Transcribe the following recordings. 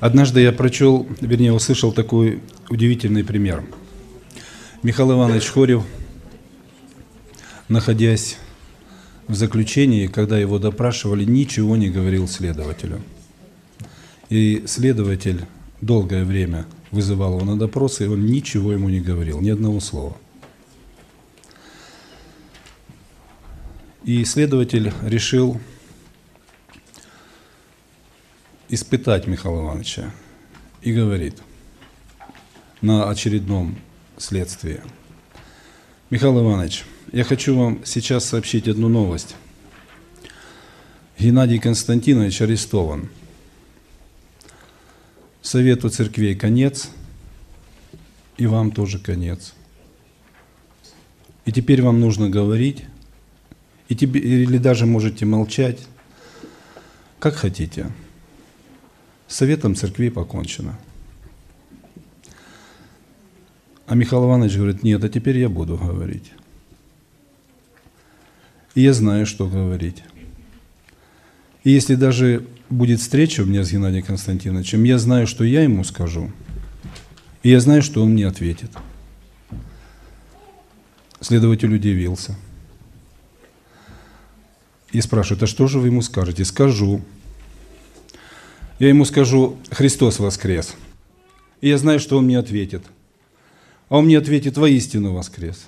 Однажды я услышал такой удивительный пример. Михаил Иванович Хорев, находясь в заключении, когда его допрашивали, ничего не говорил следователю. И следователь долгое время вызывал его на допросы, и он ничего ему не говорил, ни одного слова. И следователь решил испытать Михаила Ивановича и говорит на очередном следствии: Михаил Иванович, я хочу вам сейчас сообщить одну новость. Геннадий Константинович арестован. Совету церквей конец, и вам тоже конец. И теперь вам нужно говорить, или даже можете молчать, как хотите. С Советом церквей покончено. А Михаил Иванович говорит: нет, а теперь я буду говорить. И я знаю, что говорить. И если даже будет встреча у меня с Геннадием Константиновичем, я знаю, что я ему скажу, и я знаю, что он мне ответит. Следователь удивился. И спрашивает: а что же вы ему скажете? Скажу. Я ему скажу: Христос воскрес. И я знаю, что он мне ответит. А он мне ответит: воистину воскрес.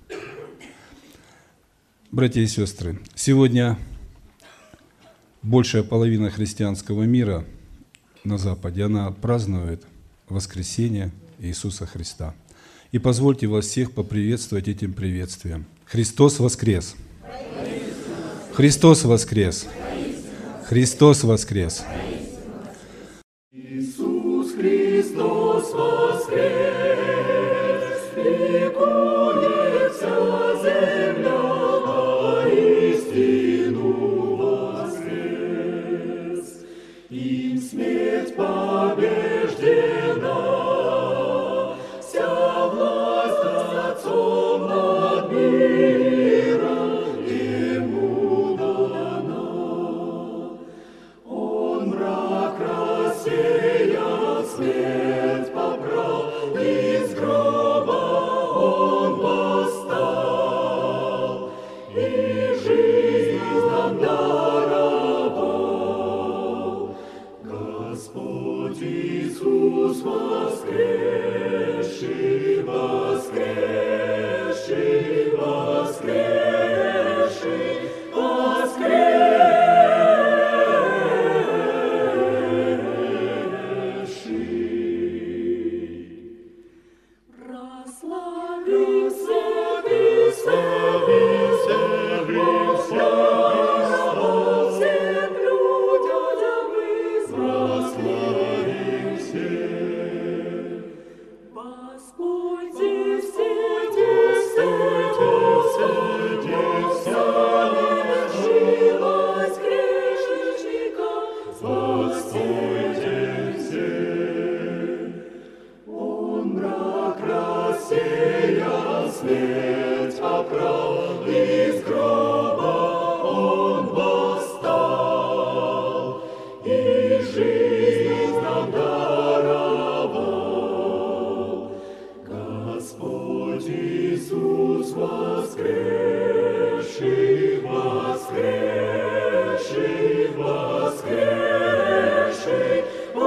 Братья и сестры, сегодня большая половина христианского мира на Западе, она празднует воскресение Иисуса Христа. И позвольте вас всех поприветствовать этим приветствием. Христос воскрес! Христос воскрес! Христос воскрес! Иисус Христос воскрес, ликуется земля, воистину воскрес. Им смерть побеждена, вся власть Отцом над миром Ему дана. Он мрак рассеял, смерть побрал, из гроба Он восстал, и жизнь нам даровал. Господь Иисус воскресший, воскресший, воскресший, воскресший. Прославился, веселился, всем людям прославился. Господи, все воскресшего, воскресшего, Он мрак рассеял, смерть побрал, из гроба Он восстал, и жизнь нам даровал. Господь Иисус воскресший, воскресший, воскресший,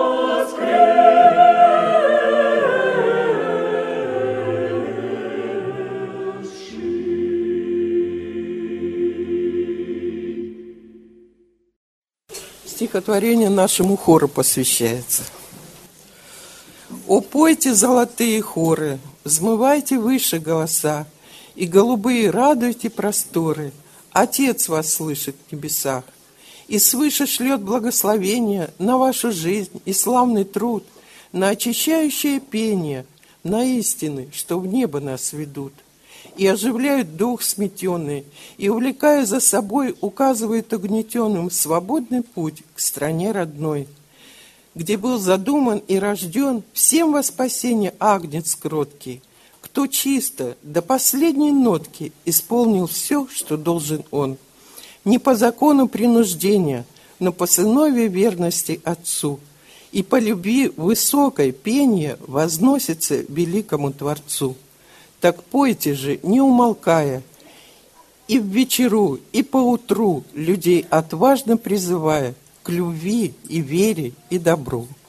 Стихотворение нашему хору посвящается. «О, пойте, золотые хоры, взмывайте выше голоса, и голубые радуйте просторы, Отец вас слышит в небесах, и свыше шлет благословение на вашу жизнь и славный труд, на очищающее пение, на истины, что в небо нас ведут, и оживляют дух сметенный, и, увлекая за собой, указывают угнетенным свободный путь к стране родной, где был задуман и рожден всем во спасение агнец кроткий, кто чисто до последней нотки исполнил все, что должен он, не по закону принуждения, но по сыновьей верности Отцу, И по любви высокой пение возносится великому Творцу. Так пойте же, не умолкая, и в вечеру, и поутру, людей отважно призывая к любви и вере и добру.